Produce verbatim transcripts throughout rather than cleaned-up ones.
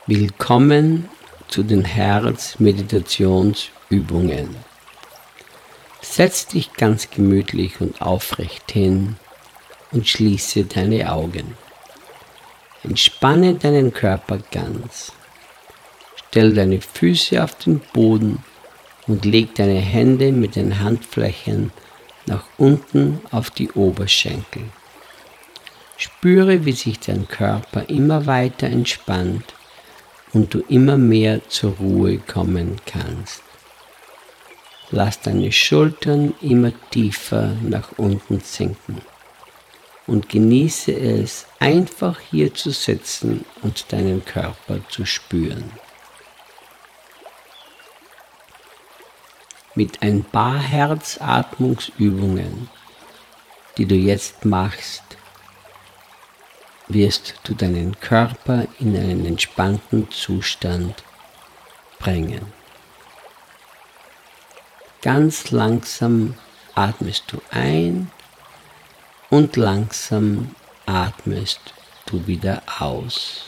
Willkommen zu den Herzmeditationsübungen. Setz dich ganz gemütlich und aufrecht hin und schließe deine Augen. Entspanne deinen Körper ganz. Stell deine Füße auf den Boden und leg deine Hände mit den Handflächen nach unten auf die Oberschenkel. Spüre, wie sich dein Körper immer weiter entspannt und du immer mehr zur Ruhe kommen kannst. Lass deine Schultern immer tiefer nach unten sinken und genieße es, einfach hier zu sitzen und deinen Körper zu spüren. Mit ein paar Herzatmungsübungen, die du jetzt machst, wirst du deinen Körper in einen entspannten Zustand bringen. Ganz langsam atmest du ein und langsam atmest du wieder aus.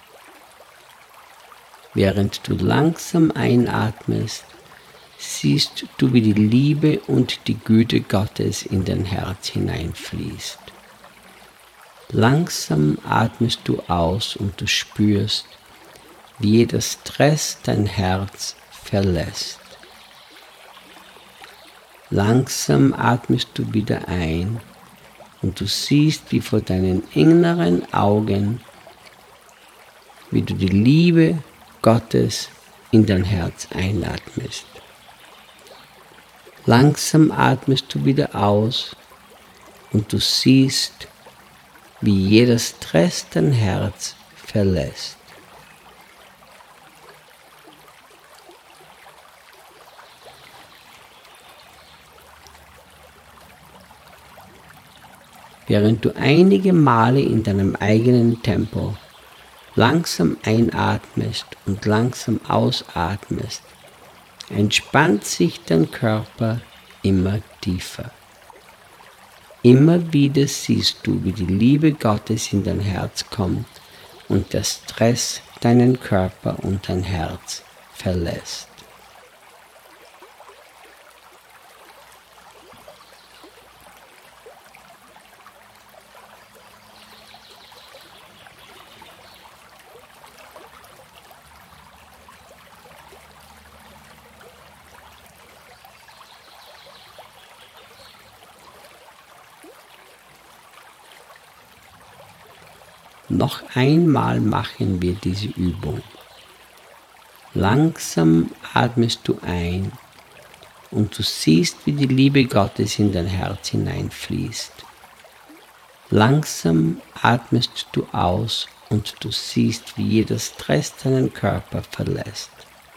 Während du langsam einatmest, siehst du, wie die Liebe und die Güte Gottes in dein Herz hineinfließt. Langsam atmest du aus und du spürst, wie jeder Stress dein Herz verlässt. Langsam atmest du wieder ein und du siehst, wie vor deinen inneren Augen, wie du die Liebe Gottes in dein Herz einatmest. Langsam atmest du wieder aus und du siehst, wie jeder Stress dein Herz verlässt. Während du einige Male in deinem eigenen Tempo langsam einatmest und langsam ausatmest, entspannt sich dein Körper immer tiefer. Immer wieder siehst du, wie die Liebe Gottes in dein Herz kommt und der Stress deinen Körper und dein Herz verlässt. Noch einmal machen wir diese Übung. Langsam atmest du ein und du siehst, wie die Liebe Gottes in dein Herz hineinfließt. Langsam atmest du aus und du siehst, wie jeder Stress deinen Körper verlässt.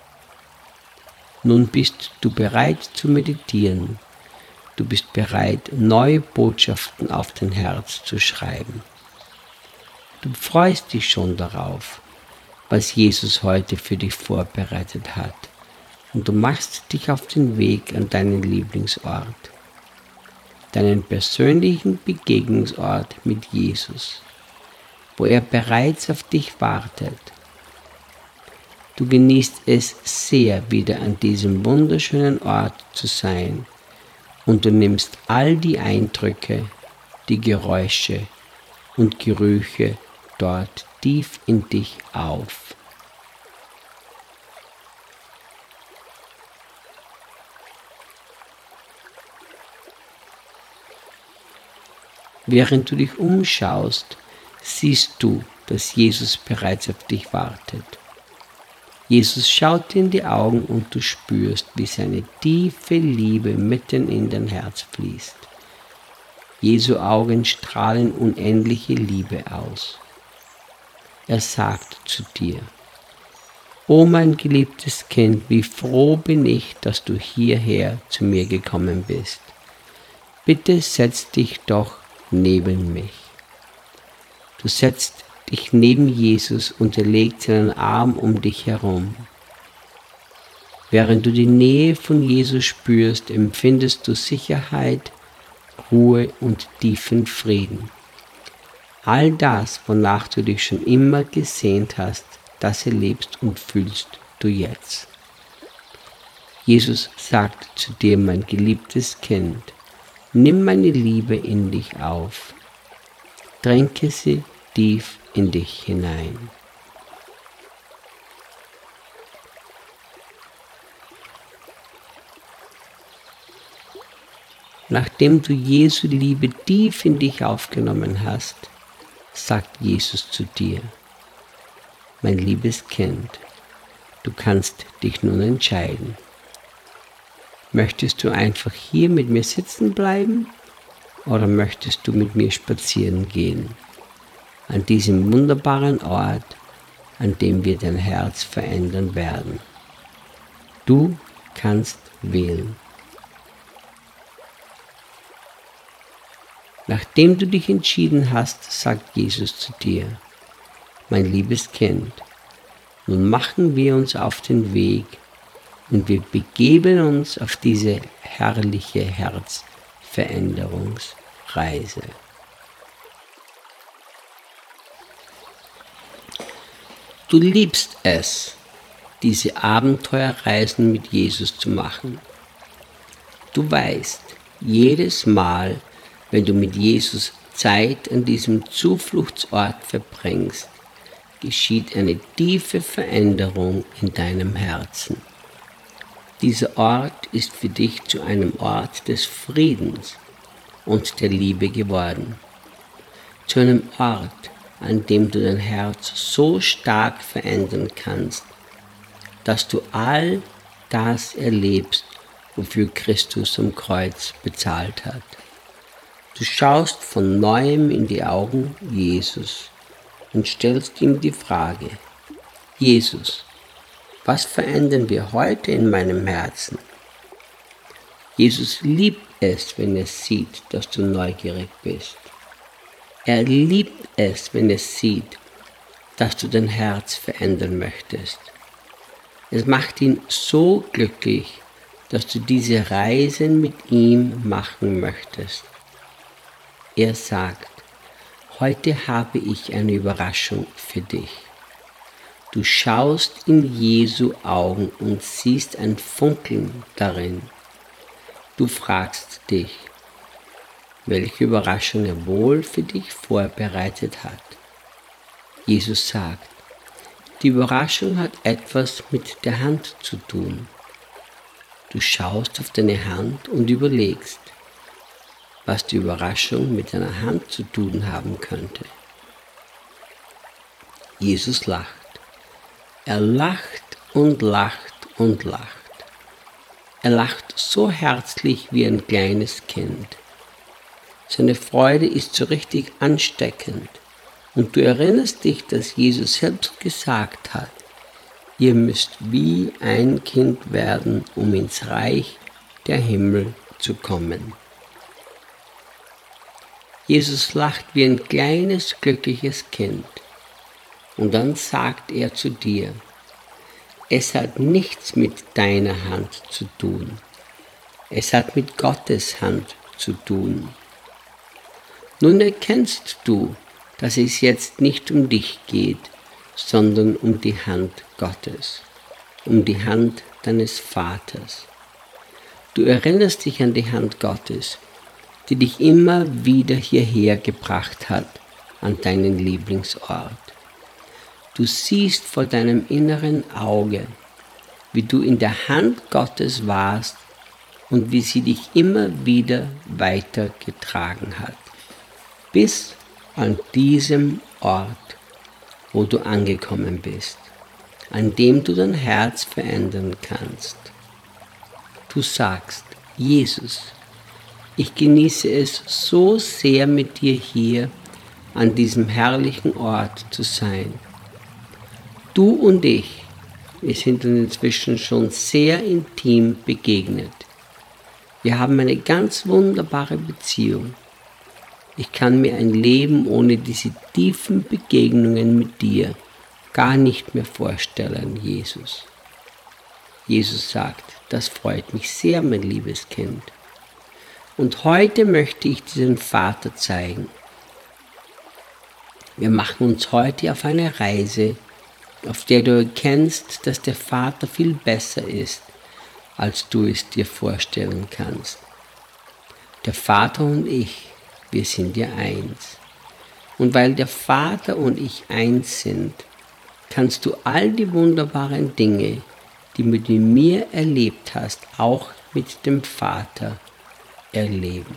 Nun bist du bereit zu meditieren. Du bist bereit, neue Botschaften auf dein Herz zu schreiben. Du freust dich schon darauf, was Jesus heute für dich vorbereitet hat, und du machst dich auf den Weg an deinen Lieblingsort, deinen persönlichen Begegnungsort mit Jesus, wo er bereits auf dich wartet. Du genießt es sehr, wieder an diesem wunderschönen Ort zu sein, und du nimmst all die Eindrücke, die Geräusche und Gerüche dort tief in dich auf. Während du dich umschaust, siehst du, dass Jesus bereits auf dich wartet. Jesus schaut dir in die Augen und du spürst, wie seine tiefe Liebe mitten in dein Herz fließt. Jesu Augen strahlen unendliche Liebe aus. Er sagt zu dir: O mein geliebtes Kind, wie froh bin ich, dass du hierher zu mir gekommen bist. Bitte setz dich doch neben mich. Du setzt dich neben Jesus und er legt seinen Arm um dich herum. Während du die Nähe von Jesus spürst, empfindest du Sicherheit, Ruhe und tiefen Frieden. All das, wonach du dich schon immer gesehnt hast, das erlebst und fühlst du jetzt. Jesus sagt zu dir, mein geliebtes Kind, nimm meine Liebe in dich auf, tränke sie tief in dich hinein. Nachdem du Jesu Liebe tief in dich aufgenommen hast, sagt Jesus zu dir, mein liebes Kind, du kannst dich nun entscheiden. Möchtest du einfach hier mit mir sitzen bleiben oder möchtest du mit mir spazieren gehen? An diesem wunderbaren Ort, an dem wir dein Herz verändern werden. Du kannst wählen. Nachdem du dich entschieden hast, sagt Jesus zu dir, mein liebes Kind, nun machen wir uns auf den Weg und wir begeben uns auf diese herrliche Herzveränderungsreise. Du liebst es, diese Abenteuerreisen mit Jesus zu machen. Du weißt, jedes Mal, wenn du mit Jesus Zeit an diesem Zufluchtsort verbringst, geschieht eine tiefe Veränderung in deinem Herzen. Dieser Ort ist für dich zu einem Ort des Friedens und der Liebe geworden. Zu einem Ort, an dem du dein Herz so stark verändern kannst, dass du all das erlebst, wofür Christus am Kreuz bezahlt hat. Du schaust von neuem in die Augen Jesus und stellst ihm die Frage, Jesus, was verändern wir heute in meinem Herzen? Jesus liebt es, wenn er sieht, dass du neugierig bist. Er liebt es, wenn er sieht, dass du dein Herz verändern möchtest. Es macht ihn so glücklich, dass du diese Reisen mit ihm machen möchtest. Er sagt, heute habe ich eine Überraschung für dich. Du schaust in Jesu Augen und siehst ein Funkeln darin. Du fragst dich, welche Überraschung er wohl für dich vorbereitet hat. Jesus sagt, die Überraschung hat etwas mit der Hand zu tun. Du schaust auf deine Hand und überlegst, was die Überraschung mit deiner Hand zu tun haben könnte. Jesus lacht. Er lacht und lacht und lacht. Er lacht so herzlich wie ein kleines Kind. Seine Freude ist so richtig ansteckend. Und du erinnerst dich, dass Jesus selbst gesagt hat, ihr müsst wie ein Kind werden, um ins Reich der Himmel zu kommen. Jesus lacht wie ein kleines, glückliches Kind. Und dann sagt er zu dir, es hat nichts mit deiner Hand zu tun. Es hat mit Gottes Hand zu tun. Nun erkennst du, dass es jetzt nicht um dich geht, sondern um die Hand Gottes, um die Hand deines Vaters. Du erinnerst dich an die Hand Gottes, die dich immer wieder hierher gebracht hat, an deinen Lieblingsort. Du siehst vor deinem inneren Auge, wie du in der Hand Gottes warst und wie sie dich immer wieder weitergetragen hat, bis an diesem Ort, wo du angekommen bist, an dem du dein Herz verändern kannst. Du sagst, Jesus, ich genieße es so sehr, mit dir hier an diesem herrlichen Ort zu sein. Du und ich, wir sind uns inzwischen schon sehr intim begegnet. Wir haben eine ganz wunderbare Beziehung. Ich kann mir ein Leben ohne diese tiefen Begegnungen mit dir gar nicht mehr vorstellen, Jesus. Jesus sagt, das freut mich sehr, mein liebes Kind. Und heute möchte ich dir den Vater zeigen. Wir machen uns heute auf eine Reise auf der du erkennst, dass der Vater viel besser ist, als du es dir vorstellen kannst. Der Vater und ich, wir sind ja eins. Und weil der Vater und ich eins sind, kannst du all die wunderbaren Dinge, die du mit mir erlebt hast, auch mit dem Vater erleben.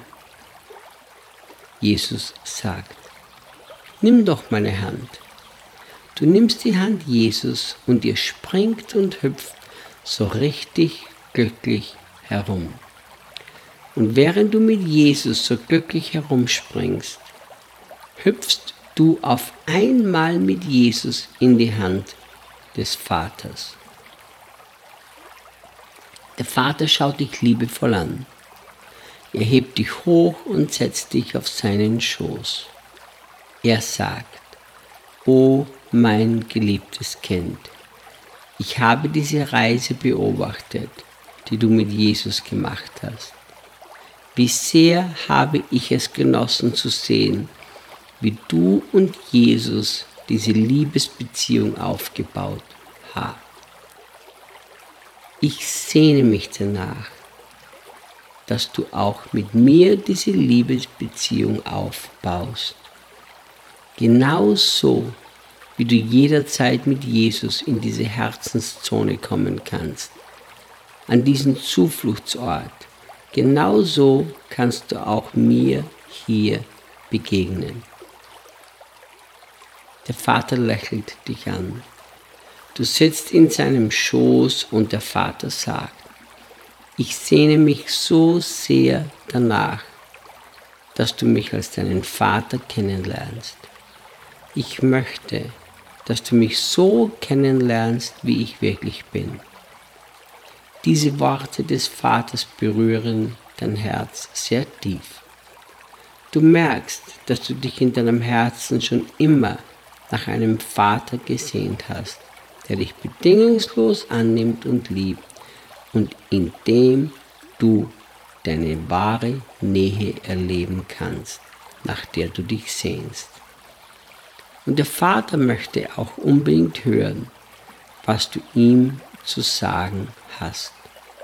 Jesus sagt, nimm doch meine Hand. Du nimmst die Hand Jesus und ihr springt und hüpft so richtig glücklich herum. Und während du mit Jesus so glücklich herumspringst, hüpfst du auf einmal mit Jesus in die Hand des Vaters. Der Vater schaut dich liebevoll an. Er hebt dich hoch und setzt dich auf seinen Schoß. Er sagt, O mein geliebtes Kind, ich habe diese Reise beobachtet, die du mit Jesus gemacht hast. Wie sehr habe ich es genossen zu sehen, wie du und Jesus diese Liebesbeziehung aufgebaut habt. Ich sehne mich danach, dass du auch mit mir diese Liebesbeziehung aufbaust. Genauso wie du jederzeit mit Jesus in diese Herzenszone kommen kannst, an diesen Zufluchtsort. Genauso kannst du auch mir hier begegnen. Der Vater lächelt dich an. Du sitzt in seinem Schoß und der Vater sagt, ich sehne mich so sehr danach, dass du mich als deinen Vater kennenlernst. Ich möchte, dass du mich so kennenlernst, wie ich wirklich bin. Diese Worte des Vaters berühren dein Herz sehr tief. Du merkst, dass du dich in deinem Herzen schon immer nach einem Vater gesehnt hast, der dich bedingungslos annimmt und liebt und in dem du deine wahre Nähe erleben kannst, nach der du dich sehnst. Und der Vater möchte auch unbedingt hören, was du ihm zu sagen hast.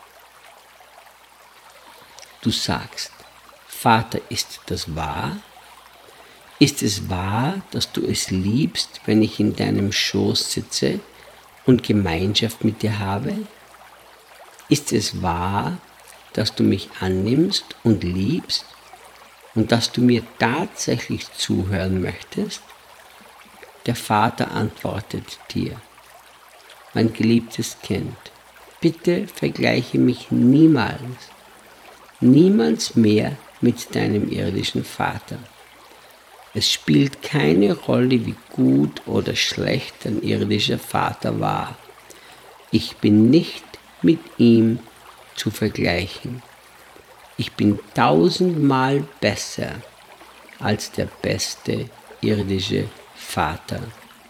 Du sagst, Vater, ist das wahr? Ist es wahr, dass du es liebst, wenn ich in deinem Schoß sitze und Gemeinschaft mit dir habe? Ist es wahr, dass du mich annimmst und liebst und dass du mir tatsächlich zuhören möchtest? Der Vater antwortet dir, mein geliebtes Kind, bitte vergleiche mich niemals, niemals mehr mit deinem irdischen Vater. Es spielt keine Rolle, wie gut oder schlecht dein irdischer Vater war. Ich bin nicht mit ihm zu vergleichen. Ich bin tausendmal besser als der beste irdische Vater.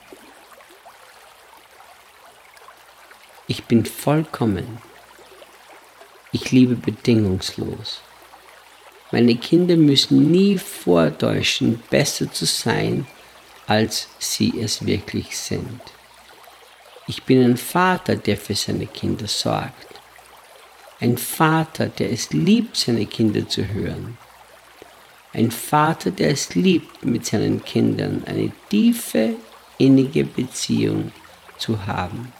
Ich bin vollkommen. Ich liebe bedingungslos. Meine Kinder müssen nie vortäuschen, besser zu sein, als sie es wirklich sind. Ich bin ein Vater, der für seine Kinder sorgt. Ein Vater, der es liebt, seine Kinder zu hören. Ein Vater, der es liebt, mit seinen Kindern eine tiefe, innige Beziehung zu haben.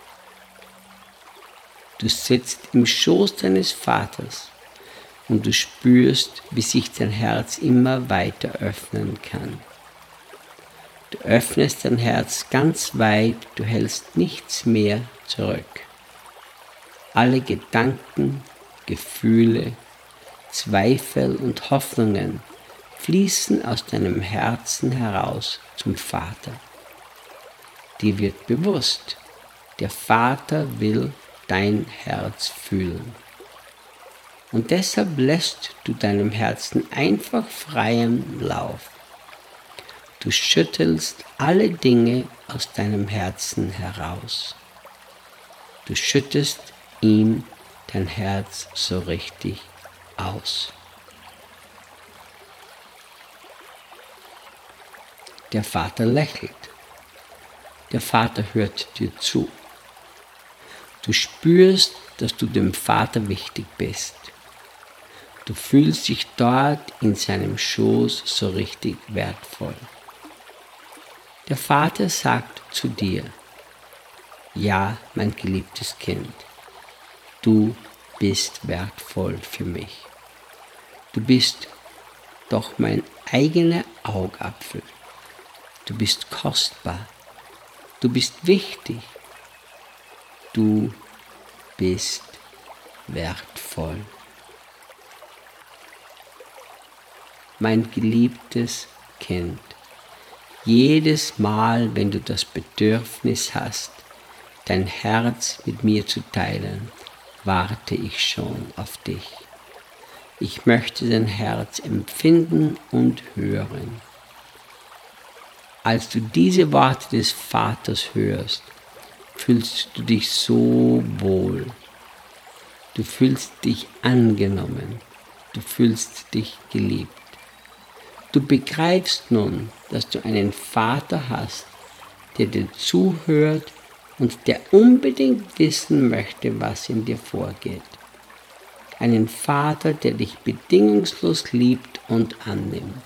Du sitzt im Schoß deines Vaters und du spürst, wie sich dein Herz immer weiter öffnen kann. Du öffnest dein Herz ganz weit, du hältst nichts mehr zurück. Alle Gedanken, Gefühle, Zweifel und Hoffnungen fließen aus deinem Herzen heraus zum Vater. Dir wird bewusst, der Vater will dein Herz fühlen. Und deshalb lässt du deinem Herzen einfach freien Lauf. Du schüttelst alle Dinge aus deinem Herzen heraus. Du schüttest ihm dein Herz so richtig aus. Der Vater lächelt. Der Vater hört dir zu. Du spürst, dass du dem Vater wichtig bist. Du fühlst dich dort in seinem Schoß so richtig wertvoll. Der Vater sagt zu dir: Ja, mein geliebtes Kind, du bist wertvoll für mich. Du bist doch mein eigener Augapfel. Du bist kostbar. Du bist wichtig. Du bist wertvoll. Mein geliebtes Kind, jedes Mal, wenn du das Bedürfnis hast, dein Herz mit mir zu teilen, warte ich schon auf dich. Ich möchte dein Herz empfinden und hören. Als du diese Worte des Vaters hörst, fühlst du dich so wohl. Du fühlst dich angenommen. Du fühlst dich geliebt. Du begreifst nun, dass du einen Vater hast, der dir zuhört und der unbedingt wissen möchte, was in dir vorgeht. Einen Vater, der dich bedingungslos liebt und annimmt.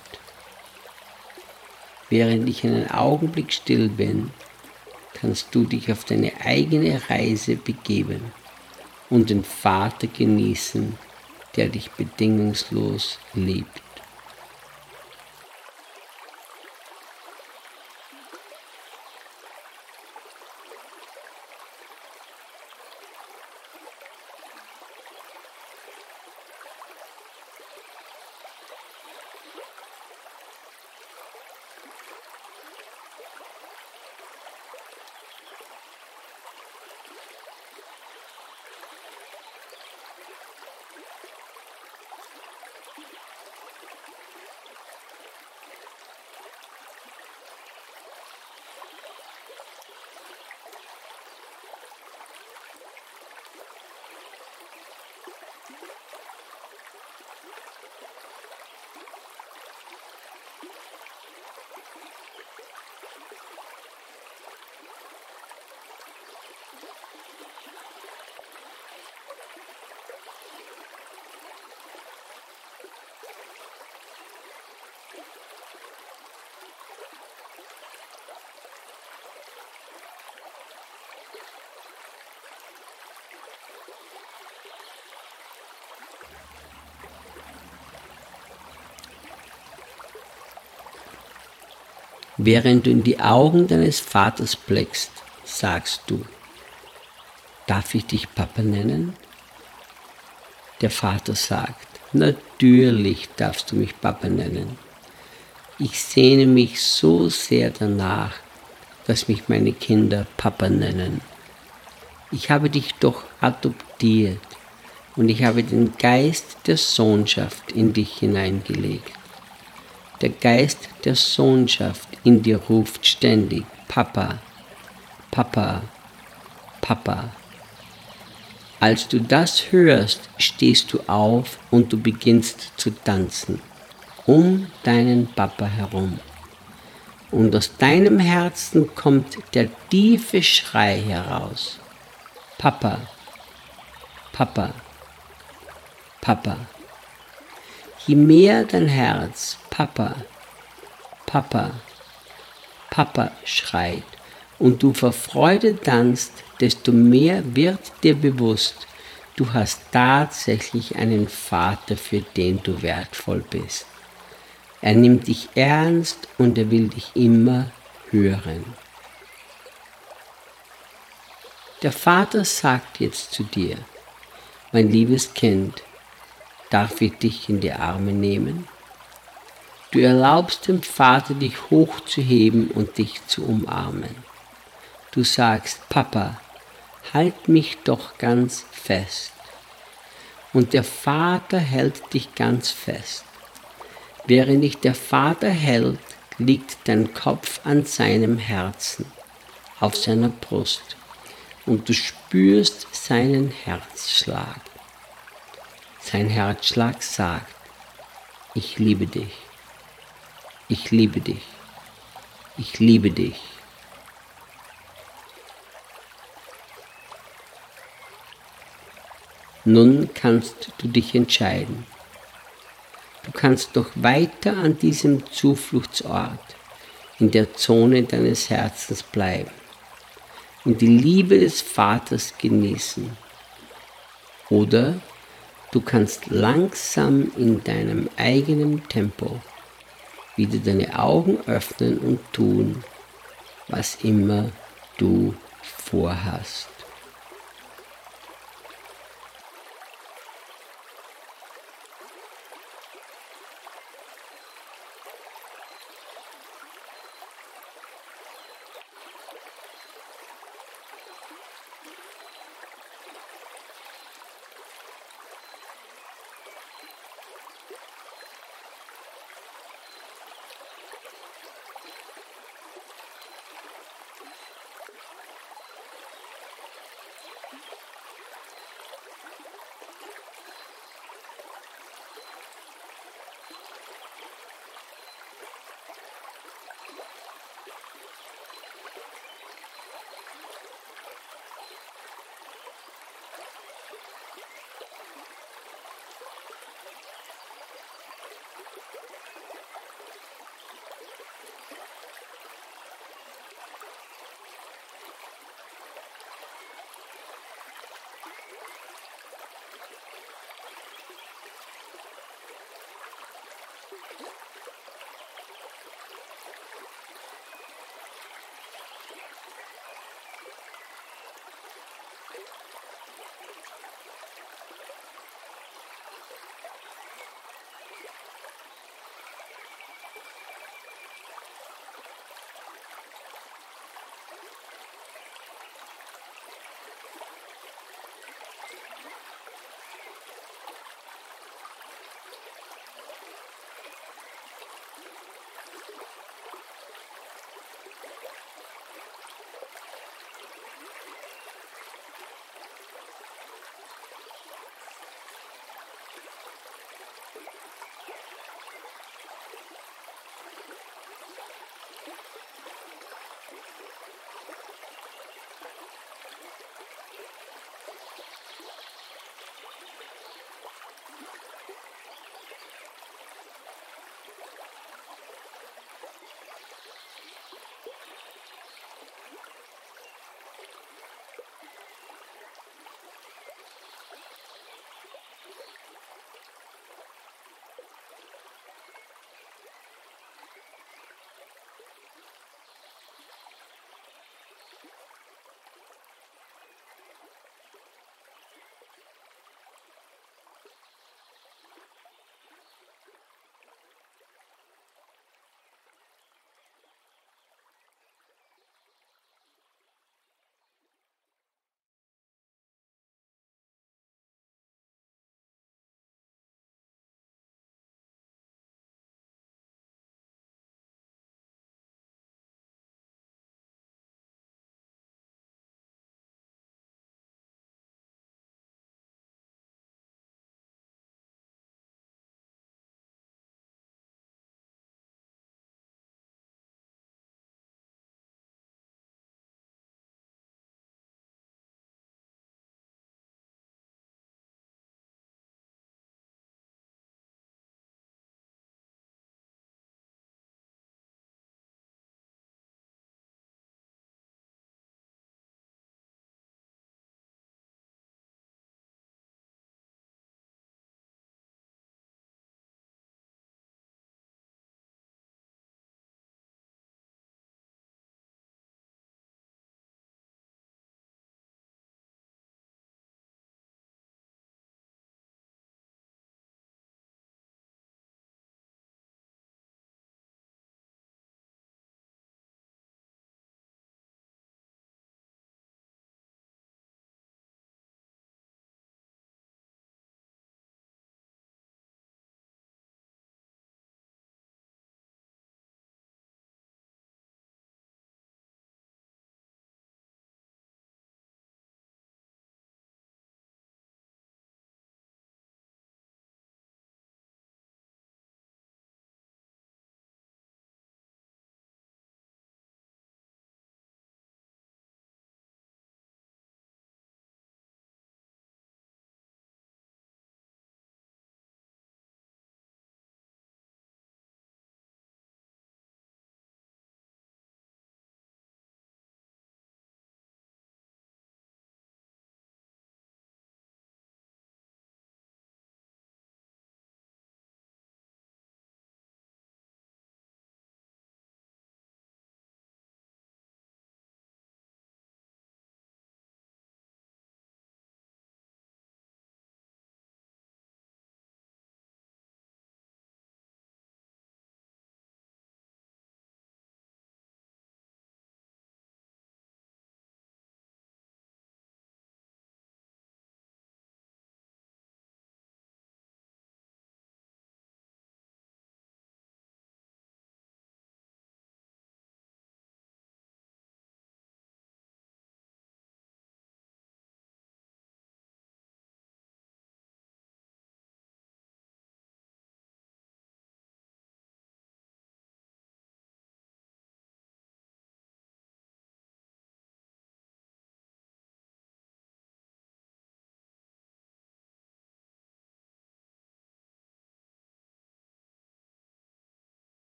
Während ich einen Augenblick still bin, kannst du dich auf deine eigene Reise begeben und den Vater genießen, der dich bedingungslos liebt. Während du in die Augen deines Vaters blickst, sagst du: Darf ich dich Papa nennen? Der Vater sagt: Natürlich darfst du mich Papa nennen. Ich sehne mich so sehr danach, dass mich meine Kinder Papa nennen. Ich habe dich doch adoptiert und ich habe den Geist der Sohnschaft in dich hineingelegt. Der Geist der Sohnschaft in dir ruft ständig: Papa, Papa, Papa. Als du das hörst, stehst du auf und du beginnst zu tanzen, um deinen Papa herum. Und aus deinem Herzen kommt der tiefe Schrei heraus: Papa, Papa, Papa. Je mehr dein Herz Papa, Papa, Papa schreit und du vor Freude tanzt, desto mehr wird dir bewusst, du hast tatsächlich einen Vater, für den du wertvoll bist. Er nimmt dich ernst und er will dich immer hören. Der Vater sagt jetzt zu dir: Mein liebes Kind, darf ich dich in die Arme nehmen? Du erlaubst dem Vater, dich hochzuheben und dich zu umarmen. Du sagst: Papa, halt mich doch ganz fest. Und der Vater hält dich ganz fest. Während dich der Vater hält, liegt dein Kopf an seinem Herzen, auf seiner Brust, und du spürst seinen Herzschlag. Sein Herzschlag sagt: Ich liebe dich, ich liebe dich, ich liebe dich, Nun kannst du dich entscheiden. Du kannst noch weiter an diesem Zufluchtsort, in der Zone deines Herzens bleiben und die Liebe des Vaters genießen. Oder du kannst langsam in deinem eigenen Tempo wieder deine Augen öffnen und tun, was immer du vorhast.